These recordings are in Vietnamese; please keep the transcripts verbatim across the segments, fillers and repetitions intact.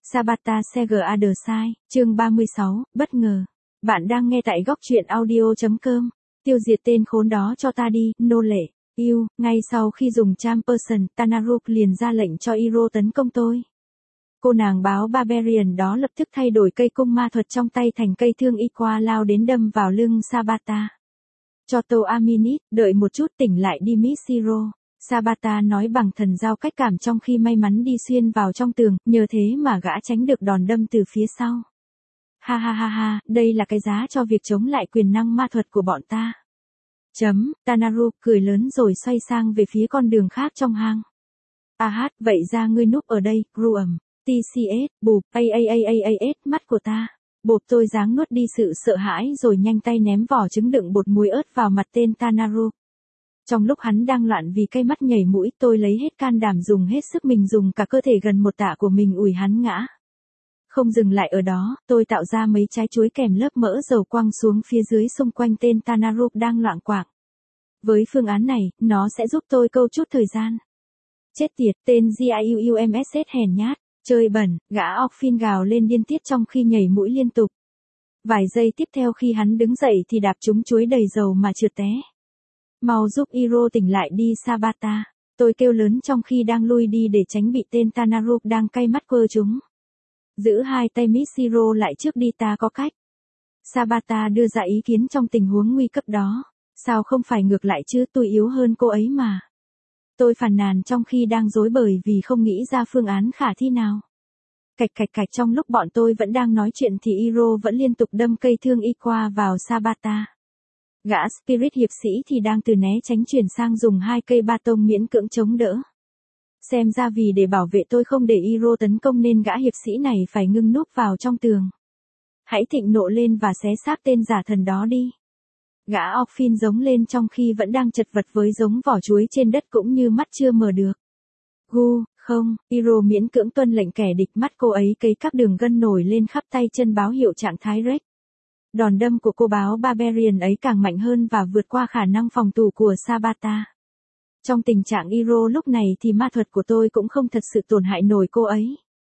Sabata Sega The Sai, chương ba mươi sáu, bất ngờ. Bạn đang nghe tại góc truyện audio.com. Tiêu diệt tên khốn đó cho ta đi, nô lệ. Yêu, ngay sau khi dùng charm person, Tanaruk liền ra lệnh cho Iro tấn công tôi. Cô nàng báo Barbarian đó lập tức thay đổi cây cung ma thuật trong tay thành cây thương Iqua lao đến đâm vào lưng Sabata. Cho tô Aminit, đợi một chút tỉnh lại đi Miss Iro. Sabata nói bằng thần giao cách cảm trong khi may mắn đi xuyên vào trong tường, nhờ thế mà gã tránh được đòn đâm từ phía sau. Ha ha ha ha, đây là cái giá cho việc chống lại quyền năng ma thuật của bọn ta. Chấm, Tanaruk cười lớn rồi xoay sang về phía con đường khác trong hang. À hát, vậy ra ngươi núp ở đây, Gruum. tê xê ét, bụp, a a a a a s, mắt của ta. Bộp tôi giáng nuốt đi sự sợ hãi rồi nhanh tay ném vỏ trứng đựng bột muối ớt vào mặt tên Tanaruk. Trong lúc hắn đang loạn vì cây mắt nhảy mũi, tôi lấy hết can đảm dùng hết sức mình dùng cả cơ thể gần một tạ của mình ủi hắn ngã. Không dừng lại ở đó, tôi tạo ra mấy trái chuối kèm lớp mỡ dầu quăng xuống phía dưới xung quanh tên Tanaruk đang loạn quạng. Với phương án này, nó sẽ giúp tôi câu chút thời gian. Chết tiệt, tên Giuums hèn nhát, chơi bẩn, gã Orphin gào lên điên tiết trong khi nhảy mũi liên tục. Vài giây tiếp theo khi hắn đứng dậy thì đạp trúng chuối đầy dầu mà trượt té. Mau giúp Iro tỉnh lại đi Sabata. Tôi kêu lớn trong khi đang lui đi để tránh bị tên Tanaruk đang cay mắt quơ chúng. Giữ hai tay Miss Iro lại trước đi, ta có cách. Sabata đưa ra ý kiến trong tình huống nguy cấp đó. Sao không phải ngược lại chứ, tôi yếu hơn cô ấy mà. Tôi phàn nàn trong khi đang rối bời vì không nghĩ ra phương án khả thi nào. Cạch cạch cạch, trong lúc bọn tôi vẫn đang nói chuyện thì Iro vẫn liên tục đâm cây thương Iqua vào Sabata. Gã Spirit hiệp sĩ thì đang từ né tránh chuyển sang dùng hai cây ba tông miễn cưỡng chống đỡ. Xem ra vì để bảo vệ tôi không để Iro tấn công nên gã hiệp sĩ này phải ngưng núp vào trong tường. Hãy thịnh nộ lên và xé xác tên giả thần đó đi. Gã Orphin giống lên trong khi vẫn đang chật vật với giống vỏ chuối trên đất cũng như mắt chưa mở được. Gu, không, Iro miễn cưỡng tuân lệnh kẻ địch, mắt cô ấy cấy các đường gân nổi lên khắp tay chân báo hiệu trạng thái wreck. Đòn đâm của cô báo Barbarian ấy càng mạnh hơn và vượt qua khả năng phòng thủ của Sabata. Trong tình trạng Iro lúc này thì ma thuật của tôi cũng không thật sự tổn hại nổi cô ấy.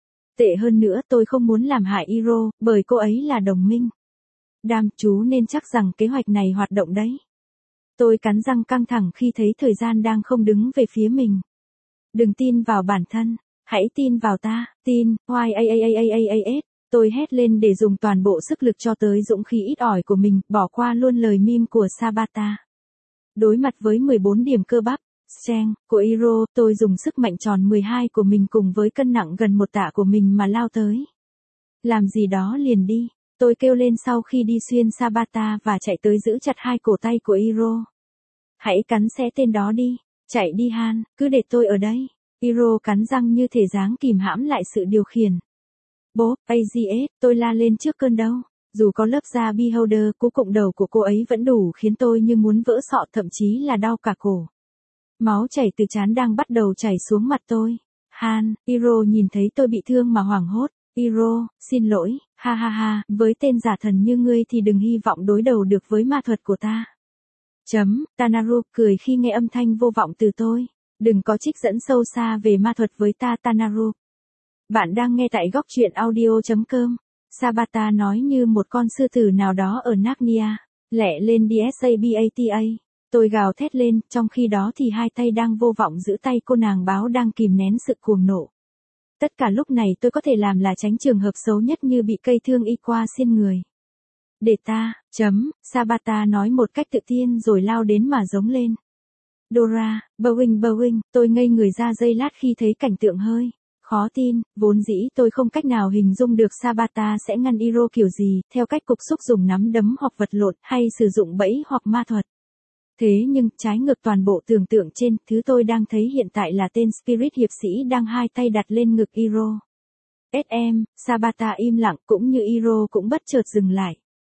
Tệ hơn nữa, tôi không muốn làm hại Iro, bởi cô ấy là đồng minh. Đam, chú nên chắc rằng kế hoạch này hoạt động đấy. Tôi cắn răng căng thẳng khi thấy thời gian đang không đứng về phía mình. Đừng tin vào bản thân, hãy tin vào ta, tin, y a a a a a s. Tôi hét lên để dùng toàn bộ sức lực cho tới dũng khí ít ỏi của mình, bỏ qua luôn lời meme của Sabata. Đối mặt với mười bốn điểm cơ bắp, strength, của Iro, tôi dùng sức mạnh tròn mười hai của mình cùng với cân nặng gần một tạ của mình mà lao tới. Làm gì đó liền đi, tôi kêu lên sau khi đi xuyên Sabata và chạy tới giữ chặt hai cổ tay của Iro. Hãy cắn xé tên đó đi, chạy đi Han, cứ để tôi ở đây. Iro cắn răng như thể dáng kìm hãm lại sự điều khiển. Bố, a giê ét, tôi la lên trước cơn đau. Dù có lớp da beholder, cú cụm đầu của cô ấy vẫn đủ khiến tôi như muốn vỡ sọ, thậm chí là đau cả cổ. Máu chảy từ trán đang bắt đầu chảy xuống mặt tôi. Han, Iro nhìn thấy tôi bị thương mà hoảng hốt. Iro, xin lỗi, ha ha ha, với tên giả thần như ngươi thì đừng hy vọng đối đầu được với ma thuật của ta. Chấm, Tanaruk cười khi nghe âm thanh vô vọng từ tôi. Đừng có trích dẫn sâu xa về ma thuật với ta Tanaruk. Bạn đang nghe tại góc truyện audio.com. Sabata nói như một con sư tử nào đó ở Narnia. Lẹ lên đi Sabata. Tôi gào thét lên, trong khi đó thì hai tay đang vô vọng giữ tay cô nàng báo đang kìm nén sự cuồng nộ. Tất cả lúc này tôi có thể làm là tránh trường hợp xấu nhất như bị cây thương Iqua xiên người. Để ta, chấm, Sabata nói một cách tự tin rồi lao đến mà giống lên. Dora, Boeing Boeing, tôi ngây người ra giây lát khi thấy cảnh tượng hơi khó tin, vốn dĩ tôi không cách nào hình dung được Sabata sẽ ngăn Iro kiểu gì, theo cách cục xúc dùng nắm đấm hoặc vật lộn, hay sử dụng bẫy hoặc ma thuật. Thế nhưng, trái ngược toàn bộ tưởng tượng trên, thứ tôi đang thấy hiện tại là tên Spirit hiệp sĩ đang hai tay đặt lên ngực Iro. ét em, Sabata im lặng, cũng như Iro cũng bất chợt dừng lại.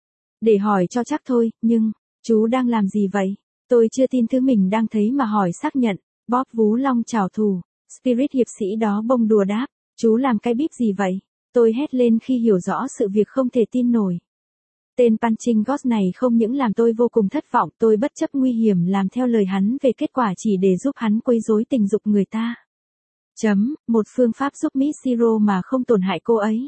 Để hỏi cho chắc thôi, nhưng, chú đang làm gì vậy? Tôi chưa tin thứ mình đang thấy mà hỏi xác nhận. Bob vú long chào thù. Spirit hiệp sĩ đó bông đùa đáp, chú làm cái bíp gì vậy? Tôi hét lên khi hiểu rõ sự việc không thể tin nổi. Tên Punching Ghost này không những làm tôi vô cùng thất vọng, tôi bất chấp nguy hiểm làm theo lời hắn về kết quả chỉ để giúp hắn quấy rối tình dục người ta. Chấm, một phương pháp giúp Mishiro mà không tổn hại cô ấy.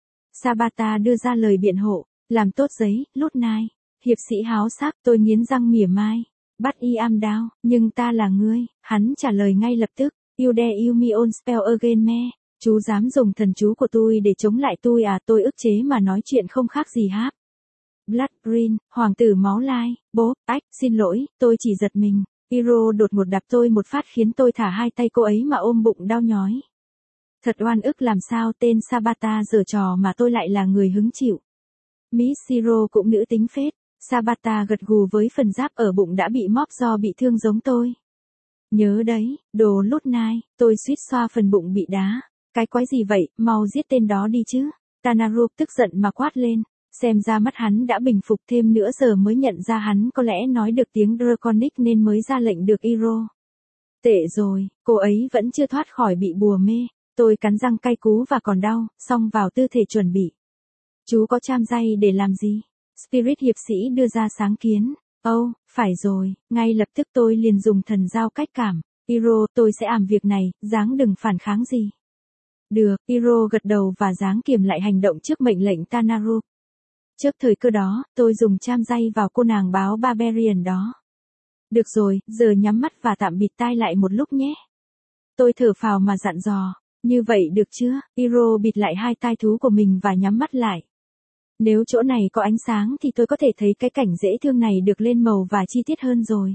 Sabata đưa ra lời biện hộ, làm tốt giấy, lút nai. Hiệp sĩ háo sắc, tôi nghiến răng mỉa mai. Bắt y am down, nhưng ta là ngươi, hắn trả lời ngay lập tức. You dare use me on spell again me. Chú dám dùng thần chú của tôi để chống lại tôi à, tôi ức chế mà nói chuyện không khác gì háp. Blood Green, hoàng tử máu lai, bố, ách, xin lỗi, tôi chỉ giật mình. Iro đột ngột đạp tôi một phát khiến tôi thả hai tay cô ấy mà ôm bụng đau nhói. Thật oan ức làm sao tên Sabata giở trò mà tôi lại là người hứng chịu. Mishiro cũng nữ tính phết. Sabata gật gù với phần giáp ở bụng đã bị móp do bị thương giống tôi. Nhớ đấy, đồ lút nai, tôi suýt xoa phần bụng bị đá. Cái quái gì vậy, mau giết tên đó đi chứ. Tanaru tức giận mà quát lên. Xem ra mắt hắn đã bình phục, thêm nữa giờ mới nhận ra hắn có lẽ nói được tiếng Draconic nên mới ra lệnh được Iro. Tệ rồi, cô ấy vẫn chưa thoát khỏi bị bùa mê. Tôi cắn răng cay cú và còn đau, xong vào tư thể chuẩn bị. Chú có cham dây để làm gì? Spirit hiệp sĩ đưa ra sáng kiến. Âu, oh, phải rồi, ngay lập tức tôi liền dùng thần giao cách cảm. Iro, tôi sẽ làm việc này, dáng đừng phản kháng gì. Được, Iro gật đầu và dáng kiềm lại hành động trước mệnh lệnh Tanaru. Trước thời cơ đó, tôi dùng cham dây vào cô nàng báo Barbarian đó. Được rồi, giờ nhắm mắt và tạm bịt tai lại một lúc nhé. Tôi thở phào mà dặn dò. Như vậy được chưa? Iro bịt lại hai tai thú của mình và nhắm mắt lại. Nếu chỗ này có ánh sáng thì tôi có thể thấy cái cảnh dễ thương này được lên màu và chi tiết hơn rồi.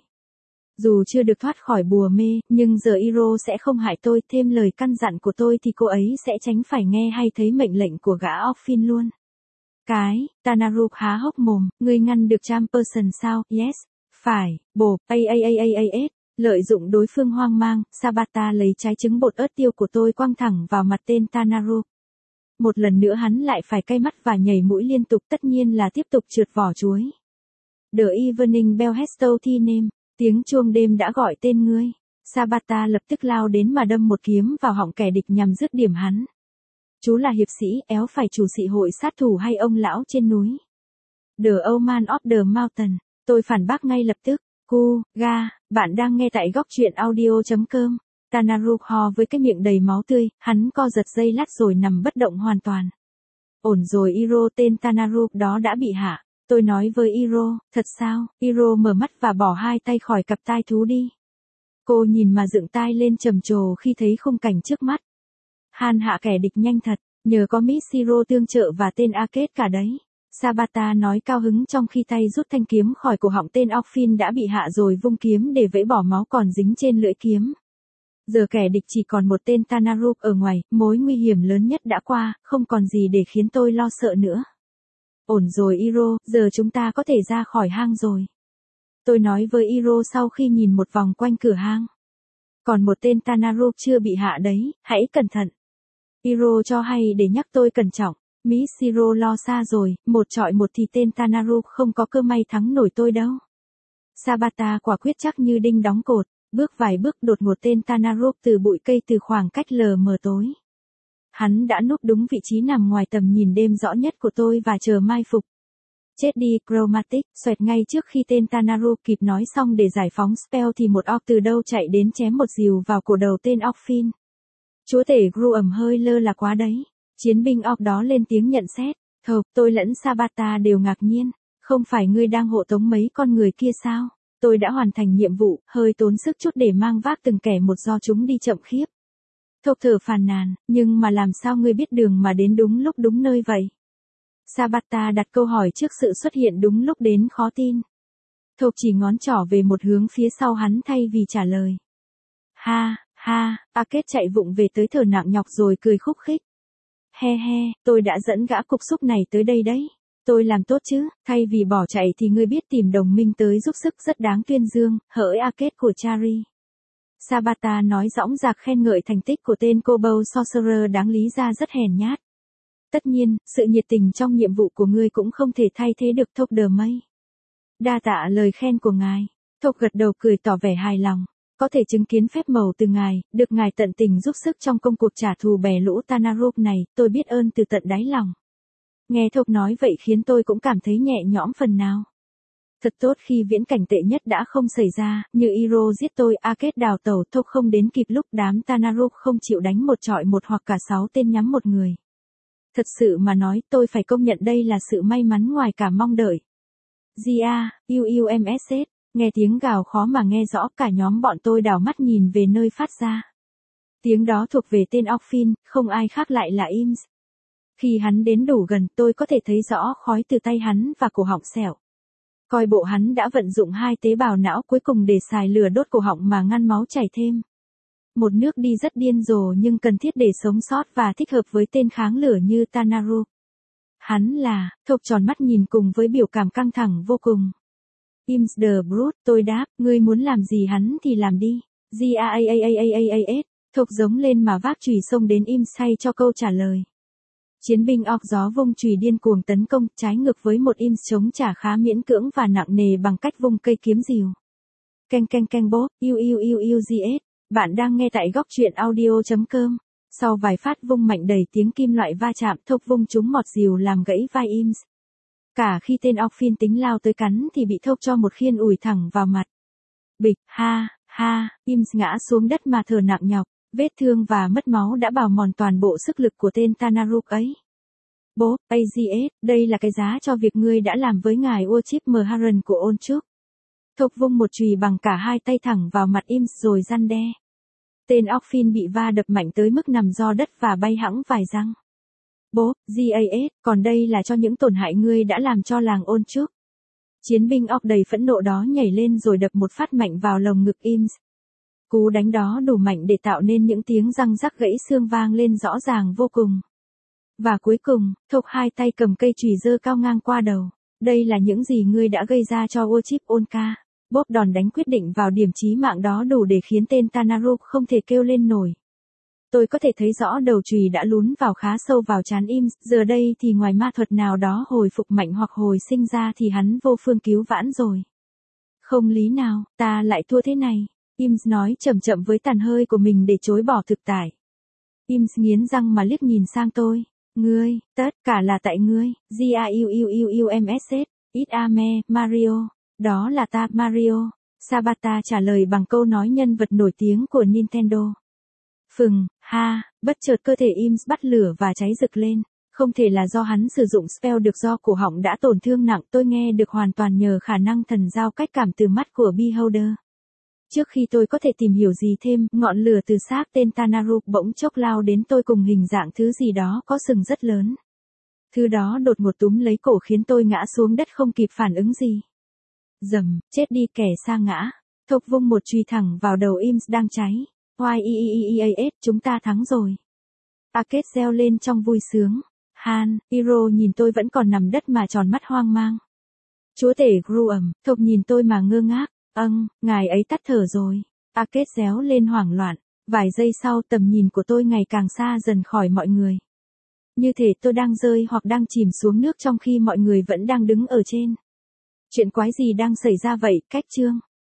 Dù chưa được thoát khỏi bùa mê, nhưng giờ Iro sẽ không hại tôi, thêm lời căn dặn của tôi thì cô ấy sẽ tránh phải nghe hay thấy mệnh lệnh của gã Orphin luôn. Cái, Tanaru há hốc mồm, ngươi ngăn được Charm Person sao? Yes, phải, bộp, a a a a a s. Lợi dụng đối phương hoang mang, Sabata lấy trái trứng bột ớt tiêu của tôi quăng thẳng vào mặt tên Tanaru. Một lần nữa hắn lại phải cay mắt và nhảy mũi liên tục, tất nhiên là tiếp tục trượt vỏ chuối. The evening bell has told thy name. Tiếng chuông đêm đã gọi tên ngươi. Sabata lập tức lao đến mà đâm một kiếm vào họng kẻ địch nhằm dứt điểm hắn. Chú là hiệp sĩ, éo phải chủ sĩ hội sát thủ hay ông lão trên núi? The Old Man of the Mountain. Tôi phản bác ngay lập tức. Cu, ga, bạn đang nghe tại góc truyện audio chấm com. Tanaru ho với cái miệng đầy máu tươi, hắn co giật giây lát rồi nằm bất động hoàn toàn. Ổn rồi Iro, tên Tanaru đó đã bị hạ. Tôi nói với Iro, thật sao? Iro mở mắt và bỏ hai tay khỏi cặp tai thú đi. Cô nhìn mà dựng tai lên trầm trồ khi thấy khung cảnh trước mắt. Han hạ kẻ địch nhanh thật, nhờ có Mishiro tương trợ và tên Arcade cả đấy. Sabata nói cao hứng trong khi tay rút thanh kiếm khỏi cổ họng tên Orphin đã bị hạ rồi vung kiếm để vẫy bỏ máu còn dính trên lưỡi kiếm. Giờ kẻ địch chỉ còn một tên Tanaru ở ngoài, mối nguy hiểm lớn nhất đã qua, không còn gì để khiến tôi lo sợ nữa. Ổn rồi Iro, giờ chúng ta có thể ra khỏi hang rồi. Tôi nói với Iro sau khi nhìn một vòng quanh cửa hang. Còn một tên Tanaru chưa bị hạ đấy, hãy cẩn thận. Iro cho hay để nhắc tôi cẩn trọng. Mishiro lo xa rồi, một trọi một thì tên Tanaru không có cơ may thắng nổi tôi đâu. Sabata quả quyết chắc như đinh đóng cột, bước vài bước đột ngột tên Tanaru từ bụi cây từ khoảng cách lờ mờ tối. Hắn đã núp đúng vị trí nằm ngoài tầm nhìn đêm rõ nhất của tôi và chờ mai phục. Chết đi, Chromatic, xoẹt ngay trước khi tên Tanaru kịp nói xong để giải phóng spell thì một orc từ đâu chạy đến chém một rìu vào cổ đầu tên Orphin. Chúa tể Gru ẩm hơi lơ là quá đấy. Chiến binh orc đó lên tiếng nhận xét. Thộp, tôi lẫn Sabata đều ngạc nhiên. Không phải ngươi đang hộ tống mấy con người kia sao? Tôi đã hoàn thành nhiệm vụ, hơi tốn sức chút để mang vác từng kẻ một do chúng đi chậm khiếp. Thộp thở phàn nàn, nhưng mà làm sao ngươi biết đường mà đến đúng lúc đúng nơi vậy? Sabata đặt câu hỏi trước sự xuất hiện đúng lúc đến khó tin. Thộp chỉ ngón trỏ về một hướng phía sau hắn thay vì trả lời. Ha, ha, Arcade chạy vụng về tới thở nặng nhọc rồi cười khúc khích. He he, tôi đã dẫn gã cục xúc này tới đây đấy. Tôi làm tốt chứ, thay vì bỏ chạy thì ngươi biết tìm đồng minh tới giúp sức rất đáng tuyên dương, hỡi Arcade của Chari. Sabata nói dõng dạc khen ngợi thành tích của tên Kobold Sorcerer đáng lý ra rất hèn nhát. Tất nhiên, sự nhiệt tình trong nhiệm vụ của ngươi cũng không thể thay thế được Thộc Đờ Mây. Đa tạ lời khen của ngài. Thộc gật đầu cười tỏ vẻ hài lòng. Có thể chứng kiến phép màu từ ngài, được ngài tận tình giúp sức trong công cuộc trả thù bè lũ Tanaru này, tôi biết ơn từ tận đáy lòng. Nghe Thộc nói vậy khiến tôi cũng cảm thấy nhẹ nhõm phần nào. Thật tốt khi viễn cảnh tệ nhất đã không xảy ra, như Iro giết tôi, Arcade đào tẩu, Thốc không đến kịp lúc đám Tanaruk không chịu đánh một trọi một hoặc cả sáu tên nhắm một người. Thật sự mà nói, tôi phải công nhận đây là sự may mắn ngoài cả mong đợi. Gia, u u em ét ét, nghe tiếng gào khó mà nghe rõ, cả nhóm bọn tôi đảo mắt nhìn về nơi phát ra. Tiếng đó thuộc về tên Orphin, không ai khác lại là Ims. Khi hắn đến đủ gần, tôi có thể thấy rõ khói từ tay hắn và cổ họng sẹo. Coi bộ hắn đã vận dụng hai tế bào não cuối cùng để xài lửa đốt cổ họng mà ngăn máu chảy thêm. Một nước đi rất điên rồ nhưng cần thiết để sống sót và thích hợp với tên kháng lửa như Tanaruk. Hắn là, Thộc tròn mắt nhìn cùng với biểu cảm căng thẳng vô cùng. Ims the Brute, tôi đáp, ngươi muốn làm gì hắn thì làm đi. G-A-A-A-A-A-A-S, Thộc giống lên mà vác chùy xông đến Ims thay cho câu trả lời. Chiến binh orc gió vung chùy điên cuồng tấn công, trái ngược với một Ims chống trả khá miễn cưỡng và nặng nề bằng cách vung cây kiếm rìu. Canh canh canh bốp, u u u u giê ét, bạn đang nghe tại góc truyện audio chấm com. Sau vài phát vung mạnh đầy tiếng kim loại va chạm, Thộc vung trúng mọt rìu làm gãy vai Ims. Cả khi tên Orphin tính lao tới cắn thì bị Thộc cho một khiên ủi thẳng vào mặt. Bịch, ha, ha, Ims ngã xuống đất mà thở nặng nhọc, vết thương và mất máu đã bào mòn toàn bộ sức lực của tên Tanaruk ấy. Bố, a giê ét, đây là cái giá cho việc ngươi đã làm với ngài Urchip Mharan của Onchuk. Thộc vung một chùy bằng cả hai tay thẳng vào mặt Ims rồi răn đe. Tên Orphin bị va đập mạnh tới mức nằm ro đất và bay hẵng vài răng. Bố, giê a ét, còn đây là cho những tổn hại ngươi đã làm cho làng Onchuk. Chiến binh orc đầy phẫn nộ đó nhảy lên rồi đập một phát mạnh vào lồng ngực Ims. Cú đánh đó đủ mạnh để tạo nên những tiếng răng rắc gãy xương vang lên rõ ràng vô cùng. Và cuối cùng, Thộc hai tay cầm cây chùy giơ cao ngang qua đầu. Đây là những gì ngươi đã gây ra cho Urchip Onka. Bốp đòn đánh quyết định vào điểm chí mạng đó đủ để khiến tên Tanaruk không thể kêu lên nổi. Tôi có thể thấy rõ đầu chùy đã lún vào khá sâu vào trán Ims, giờ đây thì ngoài ma thuật nào đó hồi phục mạnh hoặc hồi sinh ra thì hắn vô phương cứu vãn rồi. Không lý nào, ta lại thua thế này. Ims nói chậm chậm với tàn hơi của mình để chối bỏ thực tại. Ims nghiến răng mà liếc nhìn sang tôi. Ngươi, tất cả là tại ngươi, G-A-U-U-U-U-M-S-S, It-A-Me, Mario. Đó là ta, Mario. Sabata trả lời bằng câu nói nhân vật nổi tiếng của Nintendo. Phừng, ha, bất chợt cơ thể Ims bắt lửa và cháy rực lên. Không thể là do hắn sử dụng spell được do cổ họng đã tổn thương nặng, tôi nghe được hoàn toàn nhờ khả năng thần giao cách cảm từ mắt của Beholder. Trước khi tôi có thể tìm hiểu gì thêm, ngọn lửa từ xác tên Tanaruk bỗng chốc lao đến tôi cùng hình dạng thứ gì đó có sừng rất lớn. Thứ đó đột ngột túm lấy cổ khiến tôi ngã xuống đất không kịp phản ứng gì. Dầm, chết đi kẻ sa ngã. Thộc vung một chùy thẳng vào đầu Ims đang cháy. Y-E-E-E-E-S, chúng ta thắng rồi. Arcade reo lên trong vui sướng. Han, Iro nhìn tôi vẫn còn nằm đất mà tròn mắt hoang mang. Chúa tể Gruum, Thộc nhìn tôi mà ngơ ngác. Âng, ngài ấy tắt thở rồi. Arcade réo lên hoảng loạn. Vài giây sau tầm nhìn của tôi ngày càng xa dần khỏi mọi người. Như thể tôi đang rơi hoặc đang chìm xuống nước trong khi mọi người vẫn đang đứng ở trên. Chuyện quái gì đang xảy ra vậy, cách chương?